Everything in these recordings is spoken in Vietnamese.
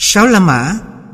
Sáu La Mã.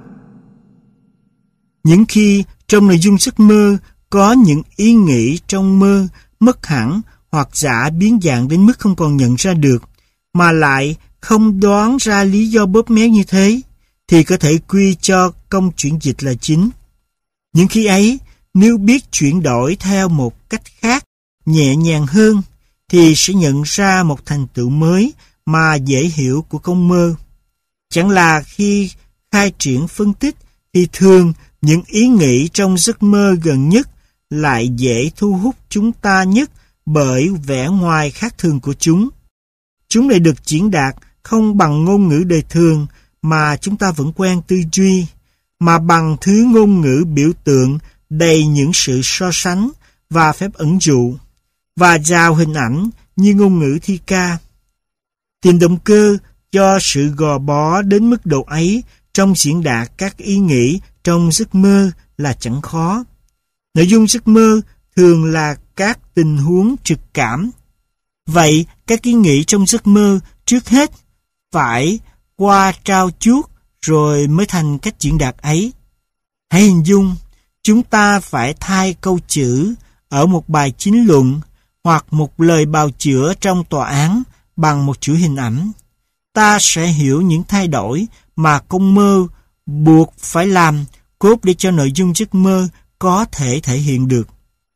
Những khi trong nội dung giấc mơ có những ý nghĩ trong mơ mất hẳn hoặc giả biến dạng đến mức không còn nhận ra được, mà lại không đoán ra lý do bóp méo như thế, thì có thể quy cho công chuyển dịch là chính. Những khi ấy, nếu biết chuyển đổi theo một cách khác, nhẹ nhàng hơn, thì sẽ nhận ra một thành tựu mới mà dễ hiểu của công mơ. Chẳng là khi khai triển phân tích thì thường những ý nghĩ trong giấc mơ gần nhất lại dễ thu hút chúng ta nhất bởi vẻ ngoài khác thường của chúng. Chúng lại được diễn đạt không bằng ngôn ngữ đời thường mà chúng ta vẫn quen tư duy, mà bằng thứ ngôn ngữ biểu tượng đầy những sự so sánh và phép ẩn dụ, và giàu hình ảnh như ngôn ngữ thi ca. Tìm động cơ cho sự gò bó đến mức độ ấy trong diễn đạt các ý nghĩ trong giấc mơ là chẳng khó. Nội dung giấc mơ thường là các tình huống trực cảm. Vậy các ý nghĩ trong giấc mơ trước hết phải qua trau chuốt rồi mới thành cách diễn đạt ấy. Hãy hình dung, chúng ta phải thay câu chữ ở một bài chính luận hoặc một lời bào chữa trong tòa án bằng một chuỗi hình ảnh. Ta sẽ hiểu những thay đổi mà công mơ buộc phải làm cốt để cho nội dung giấc mơ có thể thể hiện được.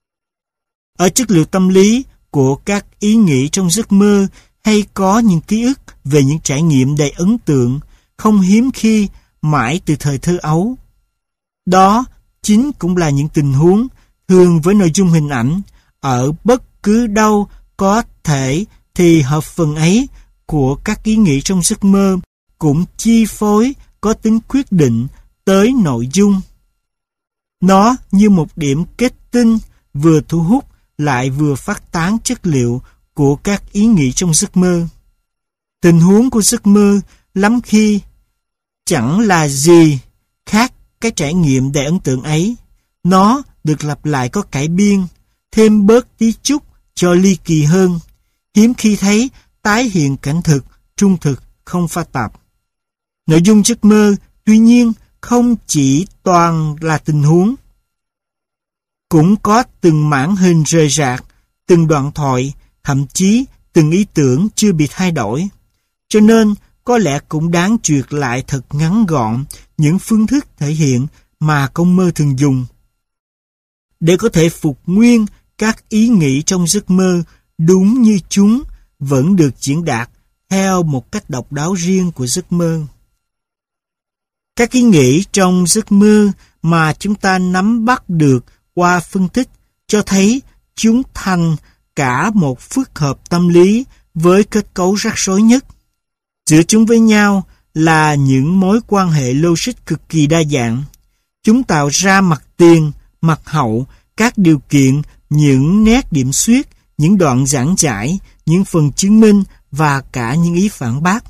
Ở chất liệu tâm lý của các ý nghĩ trong giấc mơ hay có những ký ức về những trải nghiệm đầy ấn tượng, không hiếm khi mãi từ thời thơ ấu. Đó chính cũng là những tình huống thường với nội dung hình ảnh ở bất cứ đâu có thể thì hợp phần ấy của các ý nghĩ trong giấc mơ cũng chi phối có tính quyết định tới nội dung. Nó như một điểm kết tinh vừa thu hút lại vừa phát tán chất liệu của các ý nghĩ trong giấc mơ. Tình huống của giấc mơ lắm khi chẳng là gì khác cái trải nghiệm đầy ấn tượng ấy. Nó được lặp lại có cải biên, thêm bớt tí chút cho ly kỳ hơn, hiếm khi thấy tái hiện cảnh thực, trung thực, không pha tạp. Nội dung giấc mơ, tuy nhiên, không chỉ toàn là tình huống. Cũng có từng mảng hình rời rạc, từng đoạn thoại, thậm chí từng ý tưởng chưa bị thay đổi. Cho nên, có lẽ cũng đáng duyệt lại thật ngắn gọn những phương thức thể hiện mà công mơ thường dùng. Để có thể phục nguyên các ý nghĩ trong giấc mơ đúng như chúng vẫn được diễn đạt theo một cách độc đáo riêng của giấc mơ. Các ý nghĩ trong giấc mơ mà chúng ta nắm bắt được qua phân tích cho thấy chúng thành cả một phức hợp tâm lý với kết cấu rắc rối nhất. Giữa chúng với nhau là những mối quan hệ logic cực kỳ đa dạng. Chúng tạo ra mặt tiền, mặt hậu, các điều kiện, những nét điểm xuyết, những đoạn giảng giải, những phần chứng minh và cả những ý phản bác.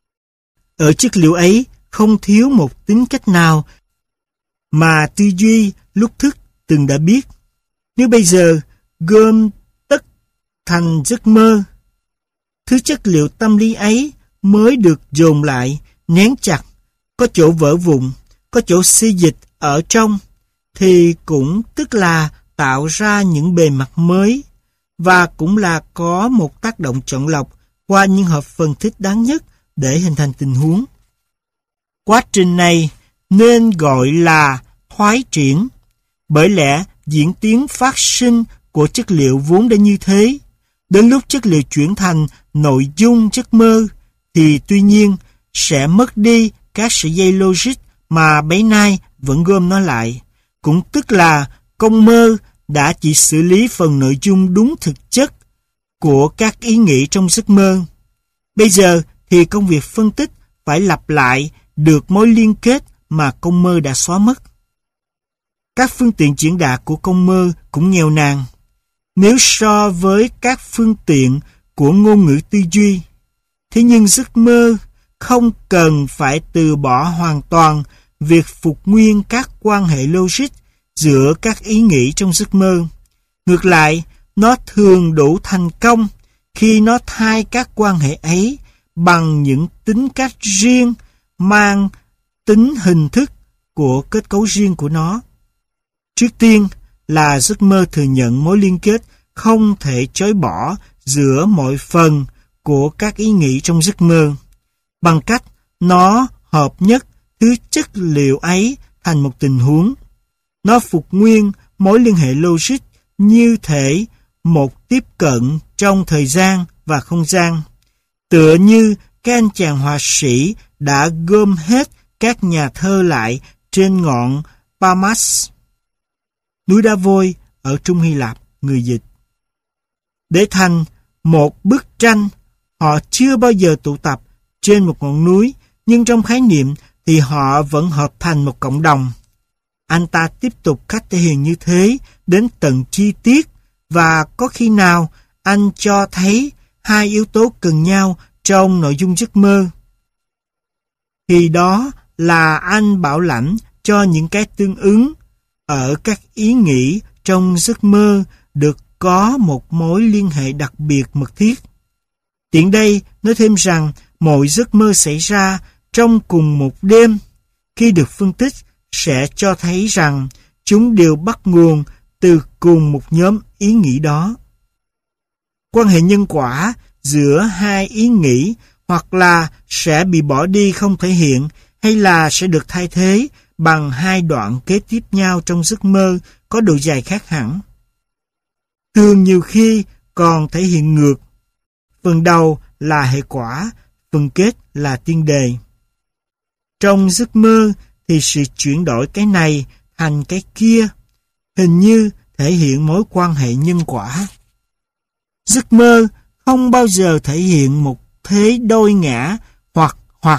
Ở chất liệu ấy không thiếu một tính cách nào mà tư duy lúc thức từng đã biết. Nếu bây giờ gom tất thành giấc mơ, thứ chất liệu tâm lý ấy mới được dồn lại, nén chặt, có chỗ vỡ vụn, có chỗ xê dịch ở trong, thì cũng tức là tạo ra những bề mặt mới, và cũng là có một tác động chọn lọc qua những hợp phần thích đáng nhất để hình thành tình huống. Quá trình này nên gọi là thoái triển, bởi lẽ diễn tiến phát sinh của chất liệu vốn đã như thế. Đến lúc chất liệu chuyển thành nội dung giấc mơ, thì tuy nhiên sẽ mất đi các sợi dây logic mà bấy nay vẫn gom nó lại. Cũng tức là công mơ đã chỉ xử lý phần nội dung đúng thực chất của các ý nghĩ trong giấc mơ. Bây giờ thì công việc phân tích phải lặp lại được mối liên kết mà công mơ đã xóa mất. Các phương tiện diễn đạt của công mơ cũng nghèo nàn nếu so với các phương tiện của ngôn ngữ tư duy. Thế nhưng giấc mơ không cần phải từ bỏ hoàn toàn việc phục nguyên các quan hệ logic giữa các ý nghĩ trong giấc mơ. Ngược lại, nó thường đủ thành công khi nó thay các quan hệ ấy bằng những tính cách riêng mang tính hình thức của kết cấu riêng của nó. Trước tiên là giấc mơ thừa nhận mối liên kết không thể chối bỏ giữa mọi phần của các ý nghĩ trong giấc mơ, bằng cách nó hợp nhất thứ chất liệu ấy thành một tình huống. Nó phục nguyên mối liên hệ logic như thể một tiếp cận trong thời gian và không gian, tựa như các anh chàng họa sĩ đã gom hết các nhà thơ lại trên ngọn Parmas, núi đá vôi ở Trung Hy Lạp, người dịch. Để thành một bức tranh, họ chưa bao giờ tụ tập trên một ngọn núi, nhưng trong khái niệm thì họ vẫn hợp thành một cộng đồng. Anh ta tiếp tục cách thể hiện như thế đến tận chi tiết, và có khi nào anh cho thấy hai yếu tố cần nhau trong nội dung giấc mơ, thì đó là anh bảo lãnh cho những cái tương ứng ở các ý nghĩ trong giấc mơ được có một mối liên hệ đặc biệt mật thiết. Tiện đây nói thêm rằng mọi giấc mơ xảy ra trong cùng một đêm, khi được phân tích, sẽ cho thấy rằng chúng đều bắt nguồn từ cùng một nhóm ý nghĩ đó. Quan hệ nhân quả giữa hai ý nghĩ hoặc là sẽ bị bỏ đi không thể hiện, hay là sẽ được thay thế bằng hai đoạn kế tiếp nhau trong giấc mơ có độ dài khác hẳn. Thường nhiều khi còn thể hiện ngược. Phần đầu là hệ quả, phần kết là tiên đề. Trong giấc mơ thì sự chuyển đổi cái này thành cái kia, hình như thể hiện mối quan hệ nhân quả. Giấc mơ không bao giờ thể hiện một thế đôi ngã hoặc.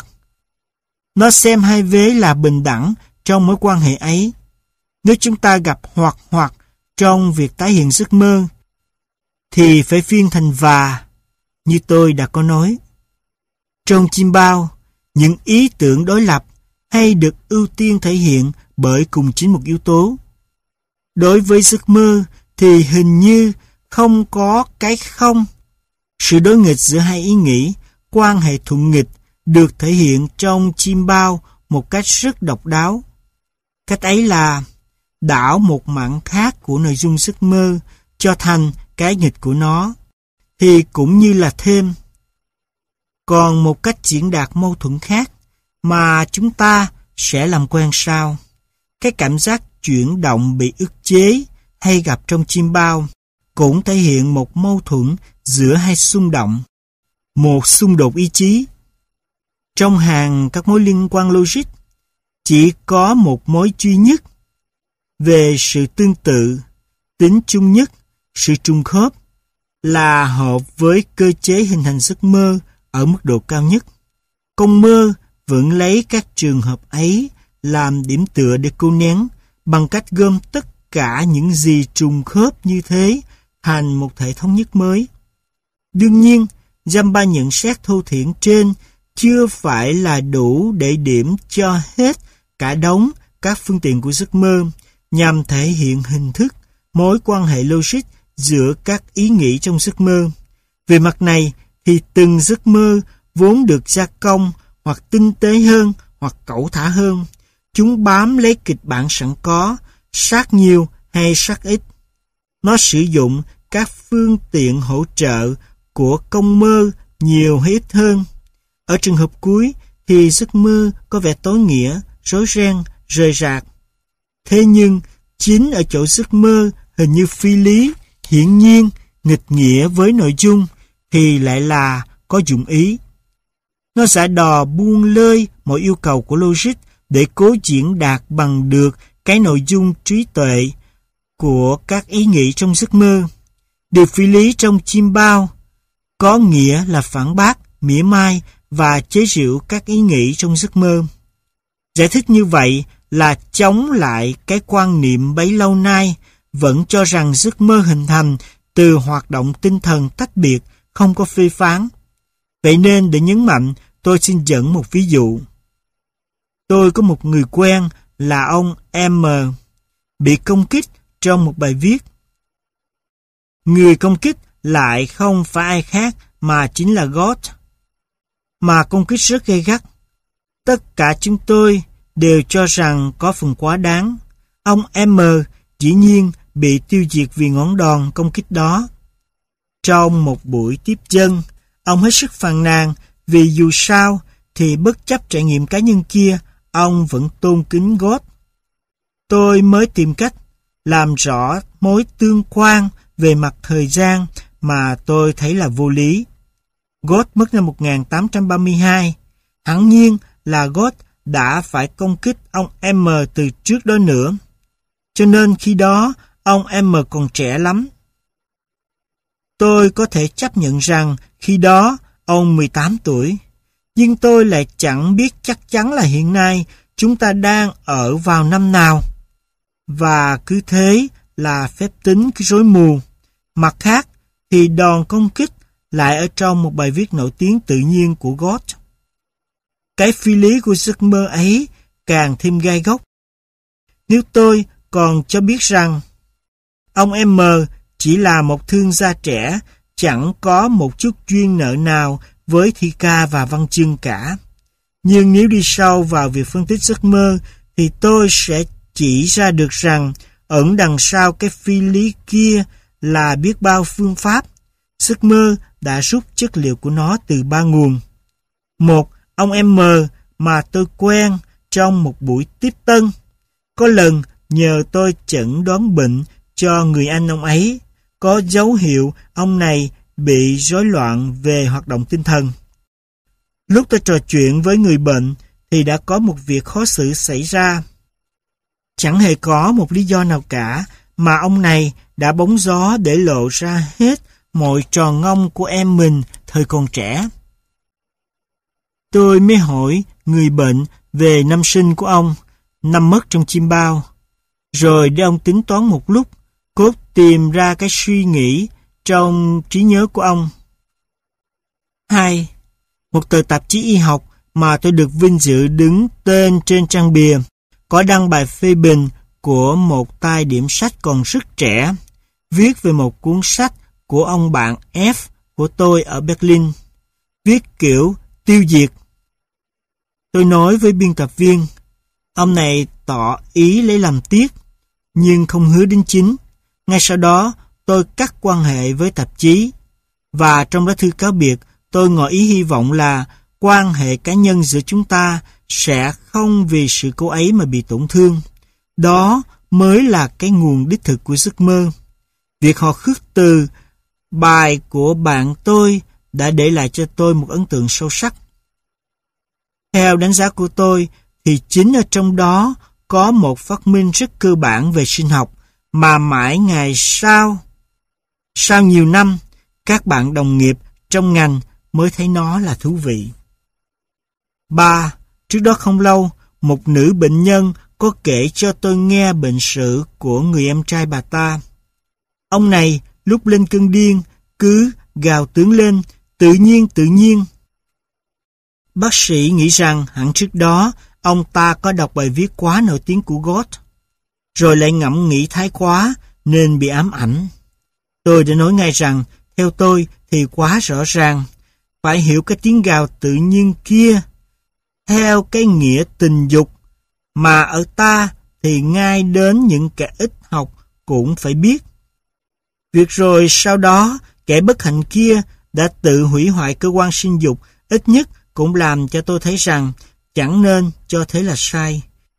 Nó xem hai vế là bình đẳng trong mối quan hệ ấy. Nếu chúng ta gặp hoặc trong việc tái hiện giấc mơ, thì phải phiên thành và, như tôi đã có nói. Trong chim bao, những ý tưởng đối lập hay được ưu tiên thể hiện bởi cùng chính một yếu tố. Đối với giấc mơ thì hình như không có cái không. Sự đối nghịch giữa hai ý nghĩ, quan hệ thuận nghịch, được thể hiện trong chim bao một cách rất độc đáo. Cách ấy là đảo một mảng khác của nội dung giấc mơ cho thành cái nghịch của nó, thì cũng như là thêm. Còn một cách diễn đạt mâu thuẫn khác mà chúng ta sẽ làm quen sau. Cái cảm giác chuyển động bị ức chế hay gặp trong chim bao cũng thể hiện một mâu thuẫn giữa hai xung động, một xung đột ý chí. Trong hàng các mối liên quan logic, chỉ có một mối duy nhất về sự tương tự, tính chung nhất, sự trùng khớp là hợp với cơ chế hình thành giấc mơ ở mức độ cao nhất. Con mơ vẫn lấy các trường hợp ấy làm điểm tựa để cô nén bằng cách gom tất cả những gì trùng khớp như thế thành một thể thống nhất mới. Đương nhiên, Jamba nhận xét thô thiển trên chưa phải là đủ để điểm cho hết cả đống các phương tiện của giấc mơ nhằm thể hiện hình thức, mối quan hệ logic giữa các ý nghĩ trong giấc mơ. Về mặt này thì từng giấc mơ vốn được gia công hoặc tinh tế hơn hoặc cẩu thả hơn. Chúng bám lấy kịch bản sẵn có, sát nhiều hay sát ít. Nó sử dụng các phương tiện hỗ trợ của công mơ nhiều hay ít hơn. Ở trường hợp cuối thì giấc mơ có vẻ tối nghĩa, rối ren, rời rạc. Thế nhưng, chính ở chỗ giấc mơ hình như phi lý, hiển nhiên, nghịch nghĩa với nội dung thì lại là có dụng ý. Nó sẽ đò buông lơi mọi yêu cầu của logic để cố diễn đạt bằng được cái nội dung trí tuệ của các ý nghĩ trong giấc mơ. Điều phi lý trong chim bao có nghĩa là phản bác, mỉa mai và chế giễu các ý nghĩ trong giấc mơ. Giải thích như vậy là chống lại cái quan niệm bấy lâu nay vẫn cho rằng giấc mơ hình thành từ hoạt động tinh thần tách biệt, không có phê phán. Vậy nên để nhấn mạnh, tôi xin dẫn một ví dụ. Tôi có một người quen là ông M bị công kích trong một bài viết. Người công kích lại không phải ai khác mà chính là God, mà công kích rất gay gắt. Tất cả chúng tôi đều cho rằng có phần quá đáng. Ông M dĩ nhiên bị tiêu diệt vì ngón đòn công kích đó. Trong một buổi tiếp dân, ông hết sức phàn nàn vì dù sao thì bất chấp trải nghiệm cá nhân kia, ông vẫn tôn kính God. Tôi mới tìm cách làm rõ mối tương quan về mặt thời gian mà tôi thấy là vô lý. God mất năm 1832. Hẳn nhiên là God đã phải công kích ông M từ trước đó nữa. Cho nên khi đó, ông M còn trẻ lắm. Tôi có thể chấp nhận rằng khi đó ông 18 tuổi. Nhưng tôi lại chẳng biết chắc chắn là hiện nay chúng ta đang ở vào năm nào. Và cứ thế là phép tính cứ rối mù. Mặt khác thì đòn công kích lại ở trong một bài viết nổi tiếng tự nhiên của Goethe. Cái phi lý của giấc mơ ấy càng thêm gai góc. Nếu tôi còn cho biết rằng ông M chỉ là một thương gia trẻ, chẳng có một chút duyên nợ nào với thi ca và văn chương cả. Nhưng nếu đi sâu vào việc phân tích giấc mơ, thì tôi sẽ chỉ ra được rằng ẩn đằng sau cái phi lý kia là biết bao phương pháp. Giấc mơ đã rút chất liệu của nó từ ba nguồn. Một, ông M mà tôi quen trong một buổi tiếp tân. Có lần nhờ tôi chẩn đoán bệnh cho người anh ông ấy, có dấu hiệu ông này bị rối loạn về hoạt động tinh thần. Lúc tôi trò chuyện với người bệnh thì đã có một việc khó xử xảy ra. Chẳng hề có một lý do nào cả mà ông này đã bóng gió để lộ ra hết mọi tròn ngông của em mình thời còn trẻ. Tôi mới hỏi người bệnh về năm sinh của ông, năm mất trong chim bao. Rồi để ông tính toán một lúc, cốt tìm ra cái suy nghĩ trong trí nhớ của ông. 2. Một tờ tạp chí y học mà tôi được vinh dự đứng tên trên trang bìa, có đăng bài phê bình của một tay điểm sách còn rất trẻ, viết về một cuốn sách của ông bạn F của tôi ở Berlin, viết kiểu tiêu diệt. Tôi nói với biên tập viên, ông này tỏ ý lấy làm tiếc, nhưng không hứa đính chính. Ngay sau đó, tôi cắt quan hệ với tạp chí, và trong lá thư cáo biệt, tôi ngỏ ý hy vọng là quan hệ cá nhân giữa chúng ta sẽ không vì sự cố ấy mà bị tổn thương. Đó mới là cái nguồn đích thực của giấc mơ. Việc họ khước từ bài của bạn tôi đã để lại cho tôi một ấn tượng sâu sắc. Theo đánh giá của tôi, thì chính ở trong đó có một phát minh rất cơ bản về sinh học mà mãi ngày sau nhiều năm, các bạn đồng nghiệp trong ngành mới thấy nó là thú vị. 3. Trước đó không lâu, một nữ bệnh nhân có kể cho tôi nghe bệnh sử của người em trai bà ta. Ông này lúc lên cơn điên cứ gào tướng lên, tự nhiên. Bác sĩ nghĩ rằng hẳn trước đó ông ta có đọc bài viết quá nổi tiếng của Goethe, rồi lại ngẫm nghĩ thái quá nên bị ám ảnh. Tôi đã nói ngay rằng, theo tôi thì quá rõ ràng, phải hiểu cái tiếng gào tự nhiên kia theo cái nghĩa tình dục, mà ở ta thì ngay đến những kẻ ít học cũng phải biết. Việc rồi sau đó, kẻ bất hạnh kia đã tự hủy hoại cơ quan sinh dục, ít nhất cũng làm cho tôi thấy rằng chẳng nên cho thế là sai.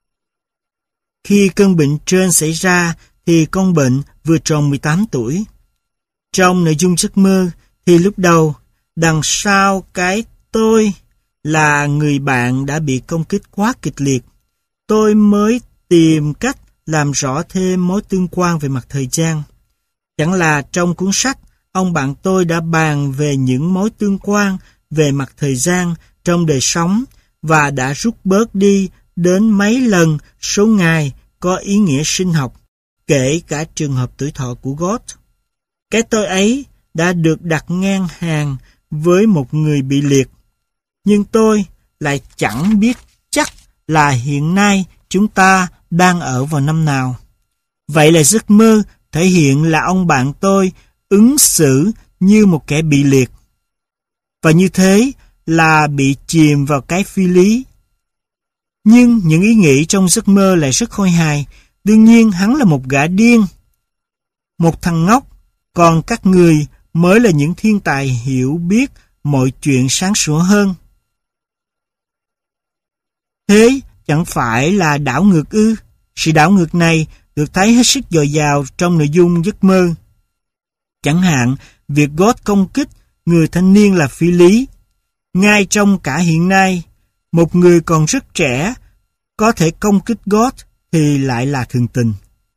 Khi cơn bệnh trên xảy ra thì con bệnh vừa tròn 18 tuổi. Trong nội dung giấc mơ thì lúc đầu, đằng sau cái tôi là người bạn đã bị công kích quá kịch liệt. Tôi mới tìm cách làm rõ thêm mối tương quan về mặt thời gian. Chẳng là trong cuốn sách, ông bạn tôi đã bàn về những mối tương quan về mặt thời gian trong đời sống và đã rút bớt đi đến mấy lần số ngày có ý nghĩa sinh học, kể cả trường hợp tuổi thọ của Goethe. Cái tôi ấy đã được đặt ngang hàng với một người bị liệt, nhưng tôi lại chẳng biết chắc là hiện nay chúng ta đang ở vào năm nào. Vậy là giấc mơ thể hiện là ông bạn tôi ứng xử như một kẻ bị liệt, và như thế là bị chìm vào cái phi lý. Nhưng những ý nghĩ trong giấc mơ lại rất khôi hài. Đương nhiên hắn là một gã điên, một thằng ngốc, còn các người mới là những thiên tài hiểu biết mọi chuyện sáng sủa hơn. Thế chẳng phải là đảo ngược ư? Sự đảo ngược này được thấy hết sức dồi dào trong nội dung giấc mơ. Chẳng hạn, việc God công kích người thanh niên là phi lý. Ngay trong cả hiện nay, một người còn rất trẻ có thể công kích God thì lại là thường tình.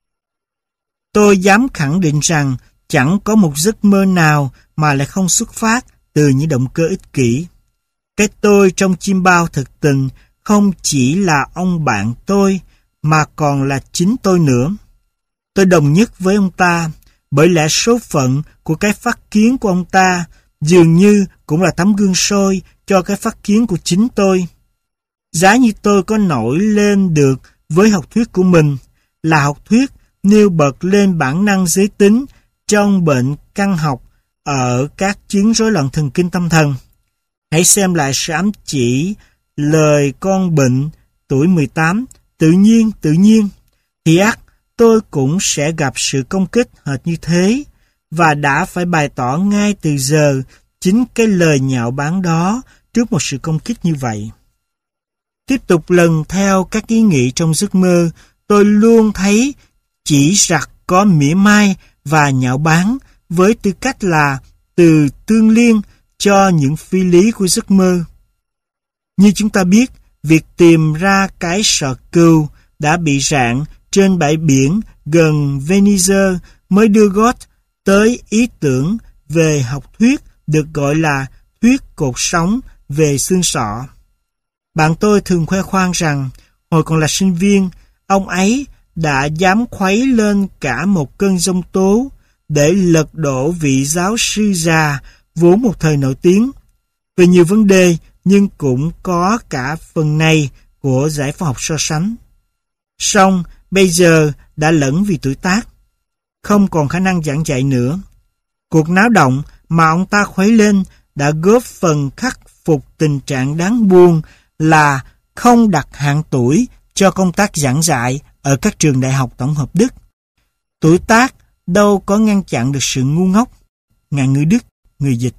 Tôi dám khẳng định rằng chẳng có một giấc mơ nào mà lại không xuất phát từ những động cơ ích kỷ. Cái tôi trong chim bao thực tình không chỉ là ông bạn tôi mà còn là chính tôi nữa. Tôi đồng nhất với ông ta, bởi lẽ số phận của cái phát kiến của ông ta dường như cũng là tấm gương soi cho cái phát kiến của chính tôi. Giá như tôi có nổi lên được với học thuyết của mình, là học thuyết nêu bật lên bản năng giới tính trong bệnh căn học ở các chứng rối loạn thần kinh tâm thần. Hãy xem lại sự ám chỉ lời con bệnh tuổi 18, tự nhiên, thì ắt tôi cũng sẽ gặp sự công kích hệt như thế, và đã phải bày tỏ ngay từ giờ chính cái lời nhạo báng đó trước một sự công kích như vậy. Tiếp tục lần theo các ý nghĩ trong giấc mơ, tôi luôn thấy chỉ rặt có mỉa mai và nhạo báng với tư cách là từ tương liên cho những phi lý của giấc mơ. Như chúng ta biết, việc tìm ra cái sọ cừu đã bị rạn trên bãi biển gần Venice mới đưa God tới ý tưởng về học thuyết được gọi là thuyết cột sống về xương sọ. Bạn tôi thường khoe khoang rằng hồi còn là sinh viên, ông ấy đã dám khuấy lên cả một cơn giông tố để lật đổ vị giáo sư già vốn một thời nổi tiếng về nhiều vấn đề, nhưng cũng có cả phần này của giải phẫu học so sánh. Song bây giờ đã lẫn vì tuổi tác, không còn khả năng giảng dạy nữa. Cuộc náo động mà ông ta khuấy lên đã góp phần khắc phục tình trạng đáng buồn là không đặt hạn tuổi cho công tác giảng dạy ở các trường đại học tổng hợp Đức. Tuổi tác đâu có ngăn chặn được sự ngu ngốc. Ngạn ngữ Đức, người dịch.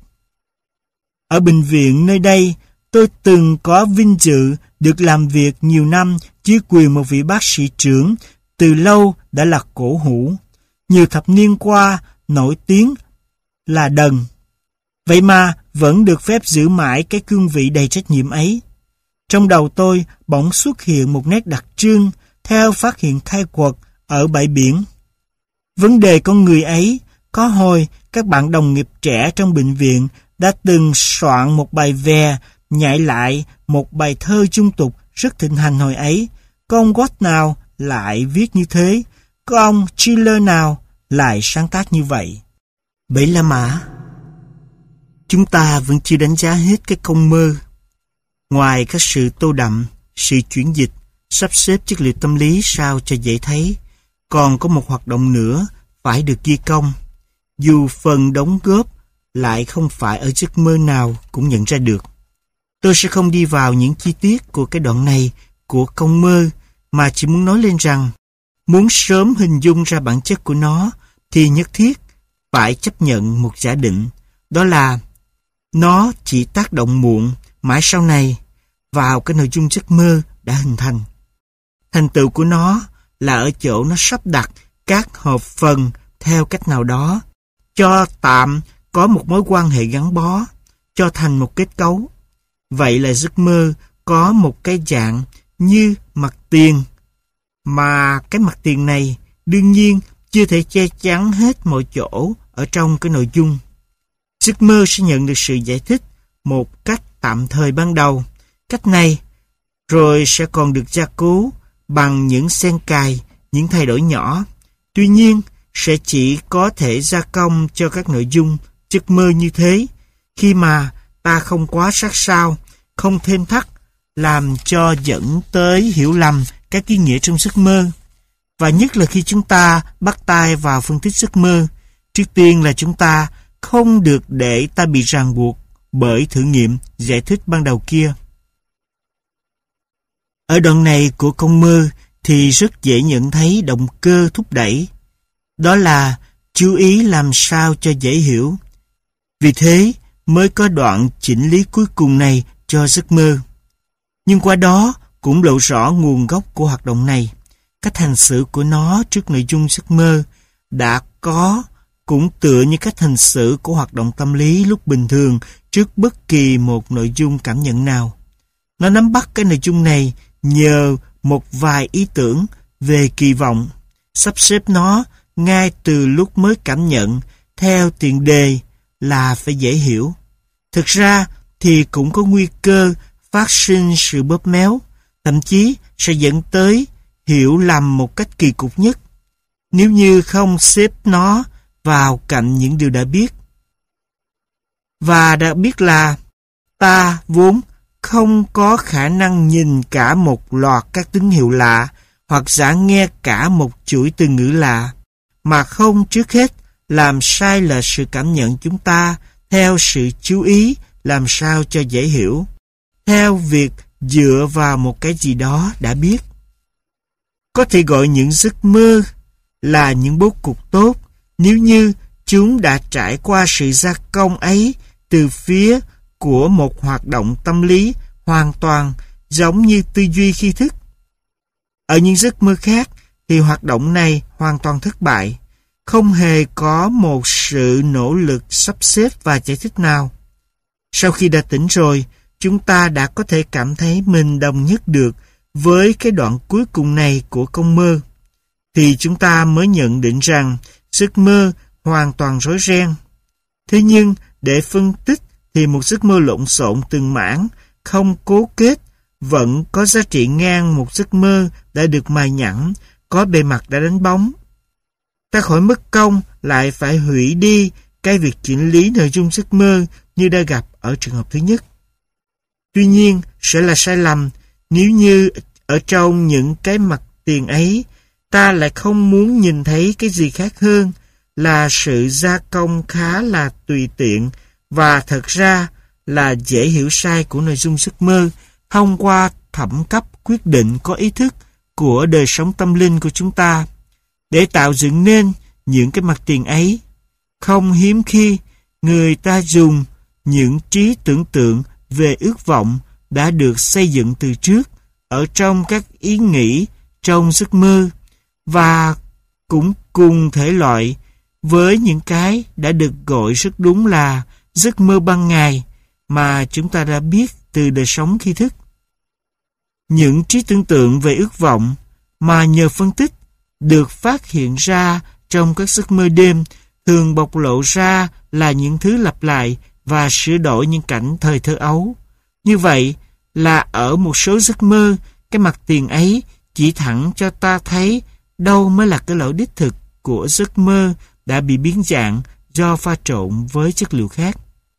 Ở bệnh viện nơi đây, tôi từng có vinh dự được làm việc nhiều năm dưới quyền một vị bác sĩ trưởng từ lâu đã là cổ hủ, nhiều thập niên qua nổi tiếng là đần. Vậy mà vẫn được phép giữ mãi cái cương vị đầy trách nhiệm ấy. Trong đầu tôi bỗng xuất hiện một nét đặc trưng theo phát hiện khai quật ở bãi biển. Vấn đề con người ấy, có hồi các bạn đồng nghiệp trẻ trong bệnh viện đã từng soạn một bài về nhại lại một bài thơ chung tục rất thịnh hành hồi ấy. Có ông Watt nào lại viết như thế? Có ông Schiller nào lại sáng tác như vậy? Bấy La Mã, chúng ta vẫn chưa đánh giá hết cái công mơ. Ngoài các sự tô đậm, sự chuyển dịch, sắp xếp chất liệu tâm lý sao cho dễ thấy, còn có một hoạt động nữa phải được ghi công, dù phần đóng góp lại không phải ở giấc mơ nào cũng nhận ra được. Tôi sẽ không đi vào những chi tiết của cái đoạn này của công mơ, mà chỉ muốn nói lên rằng muốn sớm hình dung ra bản chất của nó thì nhất thiết phải chấp nhận một giả định, đó là nó chỉ tác động muộn mãi sau này vào cái nội dung giấc mơ đã hình thành. Thành tựu của nó là ở chỗ nó sắp đặt các hợp phần theo cách nào đó, cho tạm có một mối quan hệ gắn bó, cho thành một kết cấu. Vậy là giấc mơ có một cái dạng như mặt tiền, mà cái mặt tiền này đương nhiên chưa thể che chắn hết mọi chỗ ở trong cái nội dung. Giấc mơ sẽ nhận được sự giải thích một cách tạm thời ban đầu. Cách này rồi sẽ còn được gia cố bằng những xen cài, những thay đổi nhỏ. Tuy nhiên, sẽ chỉ có thể gia công cho các nội dung giấc mơ như thế khi mà ta không quá sát sao, không thêm thắt, làm cho dẫn tới hiểu lầm các ý nghĩa trong giấc mơ. Và nhất là khi chúng ta bắt tay vào phân tích giấc mơ, trước tiên là chúng ta không được để ta bị ràng buộc bởi thử nghiệm giải thích ban đầu kia. Ở đoạn này của câu mơ thì rất dễ nhận thấy động cơ thúc đẩy. Đó là chú ý làm sao cho dễ hiểu. Vì thế mới có đoạn chỉnh lý cuối cùng này cho giấc mơ. Nhưng qua đó cũng lộ rõ nguồn gốc của hoạt động này. Cách hành xử của nó trước nội dung giấc mơ đã có cũng tựa như cách hành xử của hoạt động tâm lý lúc bình thường trước bất kỳ một nội dung cảm nhận nào. Nó nắm bắt cái nội dung này nhờ một vài ý tưởng về kỳ vọng, sắp xếp nó ngay từ lúc mới cảm nhận theo tiền đề là phải dễ hiểu. Thực ra thì cũng có nguy cơ phát sinh sự bóp méo, thậm chí sẽ dẫn tới hiểu lầm một cách kỳ cục nhất, nếu như không xếp nó vào cạnh những điều đã biết. Và đã biết là ta vốn không có khả năng nhìn cả một loạt các tín hiệu lạ hoặc giả nghe cả một chuỗi từ ngữ lạ, mà không trước hết làm sai lệch sự cảm nhận chúng ta theo sự chú ý làm sao cho dễ hiểu, theo việc dựa vào một cái gì đó đã biết. Có thể gọi những giấc mơ là những bố cục tốt nếu như chúng đã trải qua sự gia công ấy từ phía của một hoạt động tâm lý hoàn toàn giống như tư duy khi thức. Ở những giấc mơ khác thì hoạt động này hoàn toàn thất bại, không hề có một sự nỗ lực sắp xếp và giải thích nào. Sau khi đã tỉnh rồi, chúng ta đã có thể cảm thấy mình đồng nhất được với cái đoạn cuối cùng này của câu mơ, thì chúng ta mới nhận định rằng giấc mơ hoàn toàn rối ren. Thế nhưng, để phân tích thì một giấc mơ lộn xộn từng mảng, không cố kết, vẫn có giá trị ngang một giấc mơ đã được mài nhẵn, có bề mặt đã đánh bóng. Ta khỏi mất công lại phải hủy đi cái việc chỉnh lý nội dung giấc mơ như đã gặp ở trường hợp thứ nhất. Tuy nhiên, sẽ là sai lầm nếu như ở trong những cái mặt tiền ấy, ta lại không muốn nhìn thấy cái gì khác hơn là sự gia công khá là tùy tiện và thật ra là dễ hiểu sai của nội dung giấc mơ thông qua thẩm cấp quyết định có ý thức của đời sống tâm linh của chúng ta. Để tạo dựng nên những cái mặt tiền ấy, không hiếm khi người ta dùng những trí tưởng tượng về ước vọng đã được xây dựng từ trước ở trong các ý nghĩ trong giấc mơ và cũng cùng thể loại với những cái đã được gọi rất đúng là giấc mơ ban ngày mà chúng ta đã biết từ đời sống khi thức. Những trí tưởng tượng về ước vọng mà nhờ phân tích được phát hiện ra trong các giấc mơ đêm thường bộc lộ ra là những thứ lặp lại và sửa đổi những cảnh thời thơ ấu. Như vậy là ở một số giấc mơ, cái mặt tiền ấy chỉ thẳng cho ta thấy đâu mới là cái lỗi đích thực của giấc mơ đã bị biến dạng do pha trộn với chất liệu khác.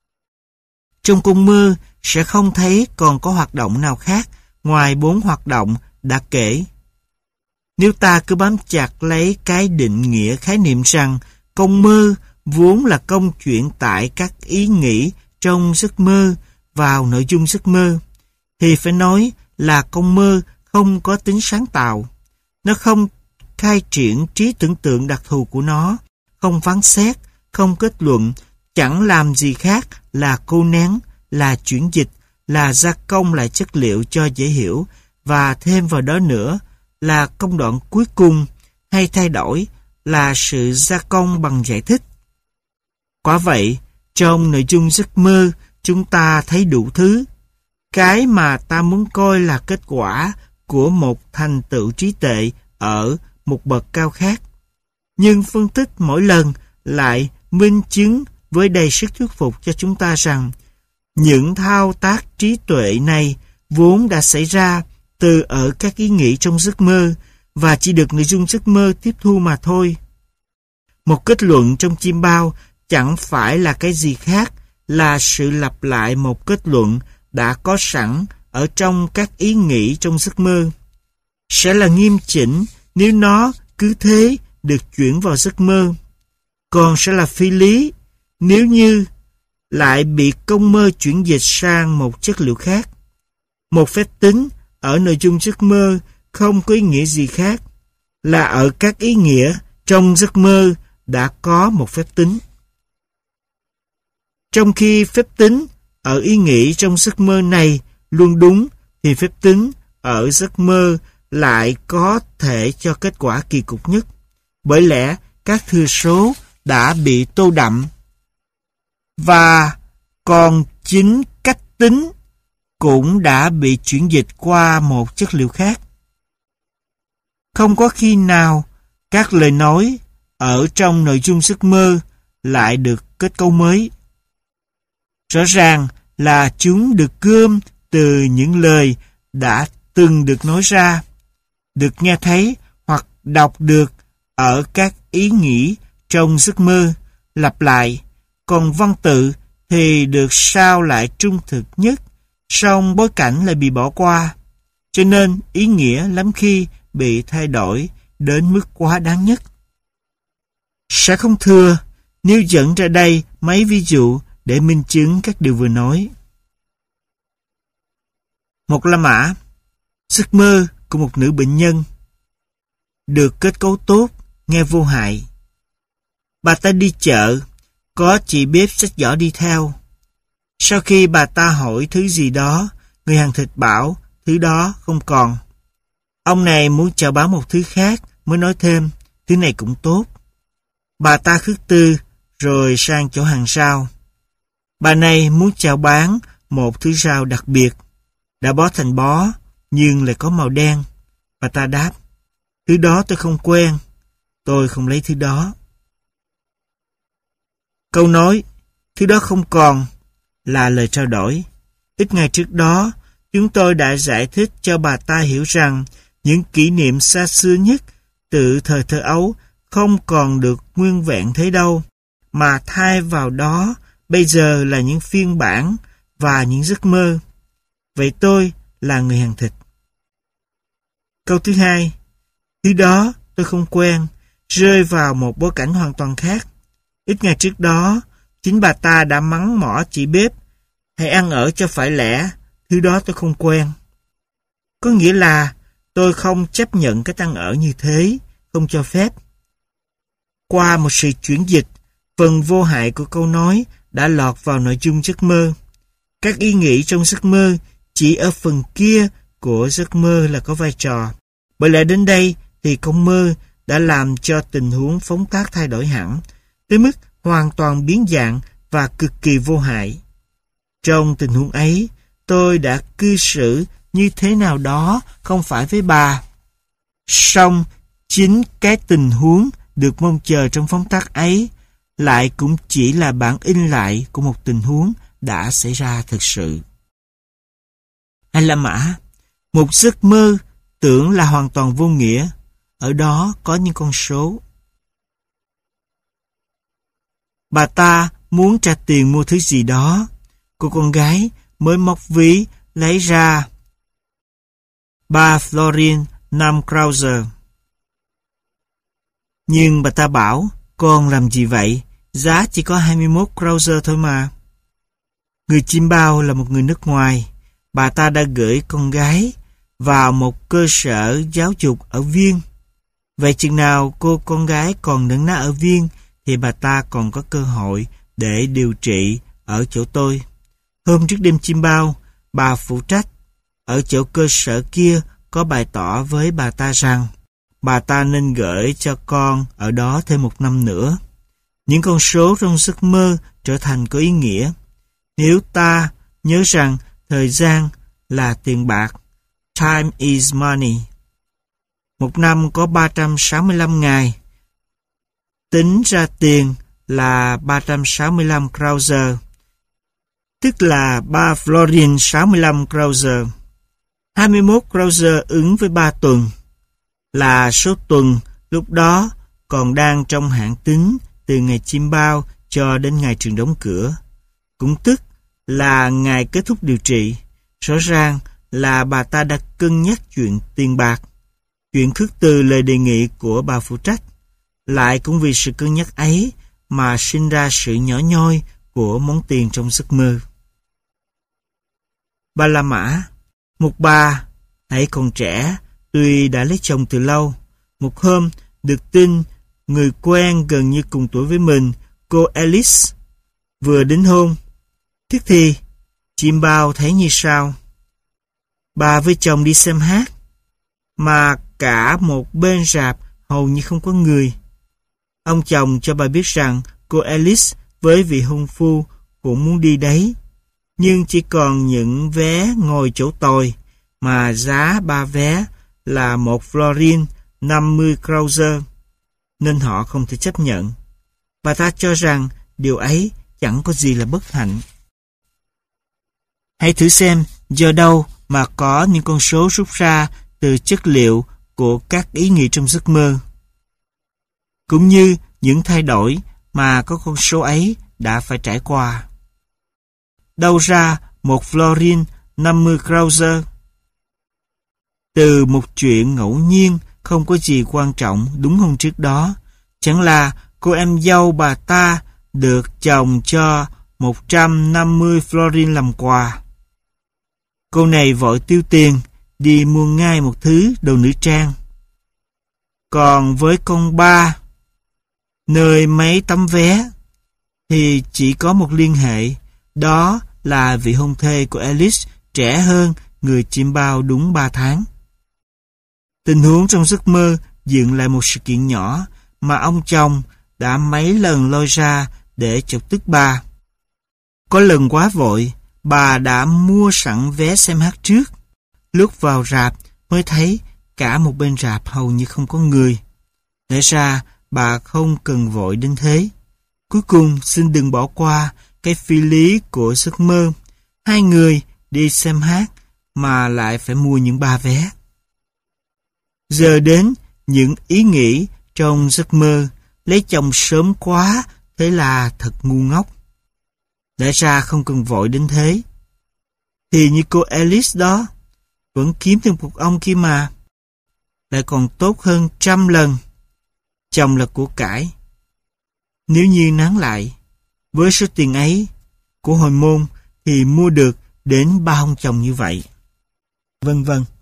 Trong cơn mơ sẽ không thấy còn có hoạt động nào khác ngoài 4 hoạt động đã kể. Nếu ta cứ bám chặt lấy cái định nghĩa khái niệm rằng cơn mơ vốn là công chuyển tải các ý nghĩ trong giấc mơ vào nội dung giấc mơ, thì phải nói là cơn mơ không có tính sáng tạo. Nó không khai triển trí tưởng tượng đặc thù của nó, không phán xét, không kết luận, chẳng làm gì khác là cô nén, là chuyển dịch, là gia công lại chất liệu cho dễ hiểu, và thêm vào đó nữa là công đoạn cuối cùng hay thay đổi là sự gia công bằng giải thích. Quả vậy, trong nội dung giấc mơ, chúng ta thấy đủ thứ. Cái mà ta muốn coi là kết quả của một thành tựu trí tuệ ở một bậc cao khác. Nhưng phân tích mỗi lần lại minh chứng với đầy sức thuyết phục cho chúng ta rằng những thao tác trí tuệ này vốn đã xảy ra từ ở các ý nghĩ trong giấc mơ và chỉ được nội dung giấc mơ tiếp thu mà thôi. Một kết luận trong chim bao chẳng phải là cái gì khác là sự lặp lại một kết luận đã có sẵn ở trong các ý nghĩ trong giấc mơ. Sẽ là nghiêm chỉnh nếu nó cứ thế được chuyển vào giấc mơ, còn sẽ là phi lý nếu như lại bị công mơ chuyển dịch sang một chất liệu khác. Một phép tính ở nội dung giấc mơ không có ý nghĩa gì khác, là ở các ý nghĩa trong giấc mơ đã có một phép tính. Trong khi phép tính ở ý nghĩ trong giấc mơ này luôn đúng, thì phép tính ở giấc mơ lại có thể cho kết quả kỳ cục nhất. Bởi lẽ các thừa số đã bị tô đậm, và còn chính cách tính cũng đã bị chuyển dịch qua một chất liệu khác. Không có khi nào các lời nói ở trong nội dung giấc mơ lại được kết cấu mới. Rõ ràng là chúng được gom từ những lời đã từng được nói ra, được nghe thấy hoặc đọc được ở các ý nghĩ trong giấc mơ, lặp lại, còn văn tự thì được sao lại trung thực nhất, song bối cảnh lại bị bỏ qua, cho nên ý nghĩa lắm khi bị thay đổi đến mức quá đáng nhất. Sẽ không thừa nếu dẫn ra đây mấy ví dụ để minh chứng các điều vừa nói. Một La Mã, giấc mơ của một nữ bệnh nhân, được kết cấu tốt, nghe vô hại. Bà ta đi chợ, có chị bếp xách giỏ đi theo. Sau khi bà ta hỏi thứ gì đó, người hàng thịt bảo thứ đó không còn. Ông này muốn chào bán một thứ khác, mới nói thêm, thứ này cũng tốt. Bà ta khước từ, rồi sang chỗ hàng rau. Bà này muốn chào bán một thứ rau đặc biệt, đã bó thành bó, nhưng lại có màu đen. Bà ta đáp, thứ đó tôi không quen, tôi không lấy thứ đó. Câu nói, thứ đó không còn, là lời trao đổi. Ít ngày trước đó, chúng tôi đã giải thích cho bà ta hiểu rằng những kỷ niệm xa xưa nhất từ thời thơ ấu không còn được nguyên vẹn thế đâu, mà thay vào đó bây giờ là những phiên bản và những giấc mơ. Vậy tôi là người hàng thịt. Câu thứ hai, thứ đó tôi không quen, rơi vào một bối cảnh hoàn toàn khác. Ít ngày trước đó, chính bà ta đã mắng mỏ chị bếp, hãy ăn ở cho phải lẽ, thứ đó tôi không quen. Có nghĩa là tôi không chấp nhận cách ăn ở như thế, không cho phép. Qua một sự chuyển dịch, phần vô hại của câu nói đã lọt vào nội dung giấc mơ. Các ý nghĩ trong giấc mơ chỉ ở phần kia của giấc mơ là có vai trò. Bởi lẽ đến đây thì câu mơ đã làm cho tình huống phóng tác thay đổi hẳn, tới mức hoàn toàn biến dạng và cực kỳ vô hại. Trong tình huống ấy, tôi đã cư xử như thế nào đó không phải với bà. Song chính cái tình huống được mong chờ trong phóng tác ấy lại cũng chỉ là bản in lại của một tình huống đã xảy ra thực sự. Hay La Mã, một giấc mơ tưởng là hoàn toàn vô nghĩa, ở đó có những con số. Bà ta muốn trả tiền mua thứ gì đó, cô con gái mới móc ví lấy ra 3 florin 5 kreuzer. Nhưng bà ta bảo, con làm gì vậy? Giá chỉ có 21 kreuzer thôi mà. Người chim bao là một người nước ngoài. Bà ta đã gửi con gái vào một cơ sở giáo dục ở Viên. Vậy chừng nào cô con gái còn nấn ná ở Viên thì bà ta còn có cơ hội để điều trị ở chỗ tôi. Hôm trước đêm chim bao, bà phụ trách ở chỗ cơ sở kia có bày tỏ với bà ta rằng bà ta nên gửi cho con ở đó thêm 1 năm nữa. Những con số trong giấc mơ trở thành có ý nghĩa. Nếu ta nhớ rằng thời gian là tiền bạc, time is money. 1 năm có 365 ngày. Tính ra tiền là 365 kreuzer, tức là 3 florin 65 kreuzer. 21 kreuzer ứng với 3 tuần, là số tuần lúc đó còn đang trong hạn tính từ ngày chim bao cho đến ngày trường đóng cửa, cũng tức là ngày kết thúc điều trị. Rõ ràng là bà ta đã cân nhắc chuyện tiền bạc, chuyện khước từ lời đề nghị của bà phụ trách. Lại cũng vì sự cân nhắc ấy mà sinh ra sự nhỏ nhoi của món tiền trong giấc mơ. Bà La Mã, một bà Hãy còn trẻ, tuy đã lấy chồng từ lâu. Một hôm, được tin người quen gần như cùng tuổi với mình, cô Alice, vừa đính hôn. Tức thì, chim bao thấy như sau. Bà với chồng đi xem hát, mà cả một bên rạp hầu như không có người. Ông chồng cho bà biết rằng cô Alice với vị hôn phu cũng muốn đi đấy, nhưng chỉ còn những vé ngồi chỗ tồi, mà giá 3 vé là 1 florin 50 kreuzer, nên họ không thể chấp nhận. Bà ta cho rằng điều ấy chẳng có gì là bất hạnh. Hãy thử xem do đâu mà có những con số rút ra từ chất liệu của các ý nghĩ trong giấc mơ, cũng như những thay đổi mà có con số ấy đã phải trải qua. Đâu ra 1 florin 50 kreuzer? Từ một chuyện ngẫu nhiên không có gì quan trọng đúng hôm trước đó, chẳng là cô em dâu bà ta được chồng cho 150 florin làm quà. Cô này vội tiêu tiền đi mua ngay một thứ đồ nữ trang. Còn với con ba, nơi mấy tấm vé, thì chỉ có một liên hệ, đó là vị hôn thê của Alice trẻ hơn người chim bao đúng 3 tháng. Tình huống trong giấc mơ dựng lại một sự kiện nhỏ mà ông chồng đã mấy lần lôi ra để chọc tức bà. Có lần quá vội, bà đã mua sẵn vé xem hát trước. Lúc vào rạp mới thấy cả một bên rạp hầu như không có người. Lẽ ra bà không cần vội đến thế. Cuối cùng xin đừng bỏ qua cái phi lý của giấc mơ. 2 người đi xem hát mà lại phải mua những 3 vé. Giờ đến những ý nghĩ trong giấc mơ lấy chồng sớm quá, thế là thật ngu ngốc. Lẽ ra không cần vội đến thế. Thì như cô Alice đó, vẫn kiếm thêm một ông kia mà. Lại còn tốt hơn 100 lần. Chồng là của cải. Nếu như nán lại, với số tiền ấy của hồi môn thì mua được đến 3 ông chồng như vậy. Vân vân.